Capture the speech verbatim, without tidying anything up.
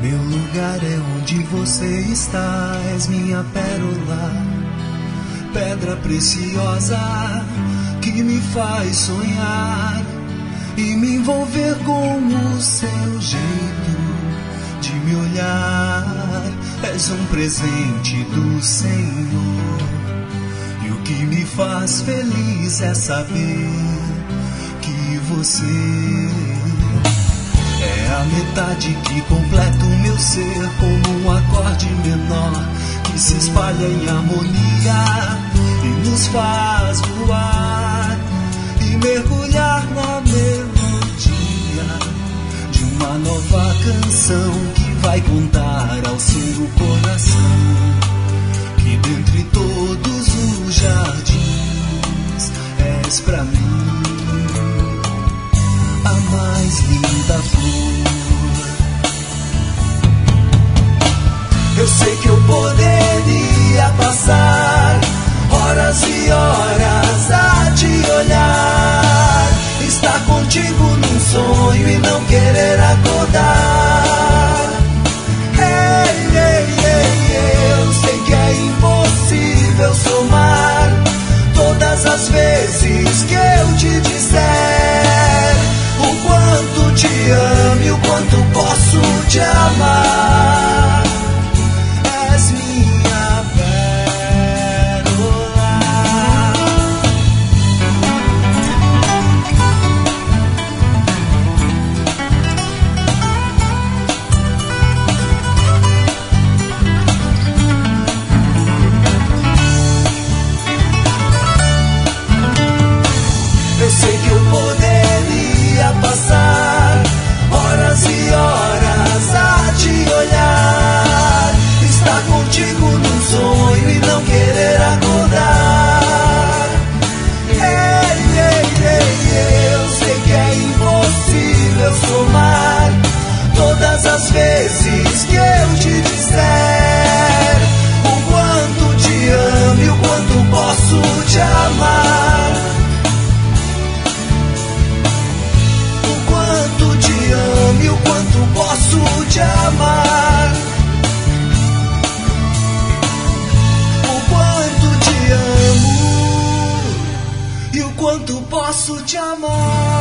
Meu lugar é onde você está, és minha pérola, pedra preciosa que me faz sonhar e me envolver com o seu jeito de me olhar. És um presente do Senhor e o que me faz feliz é saber que você é a metade que completa o meu ser, como um acorde menor que se espalha em harmonia e nos faz voar e mergulhar na melodia de uma nova canção que vai contar ao seu coração que dentre todos os jardins és pra mim a mais linda flor. Eu sei que eu poderia passar horas e horas a te olhar, estar contigo num sonho e não querer acordar. Ei, ei, ei, eu sei que é impossível somar todas as vezes que eu te disser o quanto te amo e o quanto posso te amar. És minha pérola. Eu sei que eu poderia passar horas e horas a te olhar, estar contigo num sonho e não querer acordar. Ei, ei, ei, eu sei que é impossível somar todas as vezes que eu te disser o quanto te amo e o quanto posso te amar. Te amo e o quanto posso te amar. O quanto te amo e o quanto posso te amar.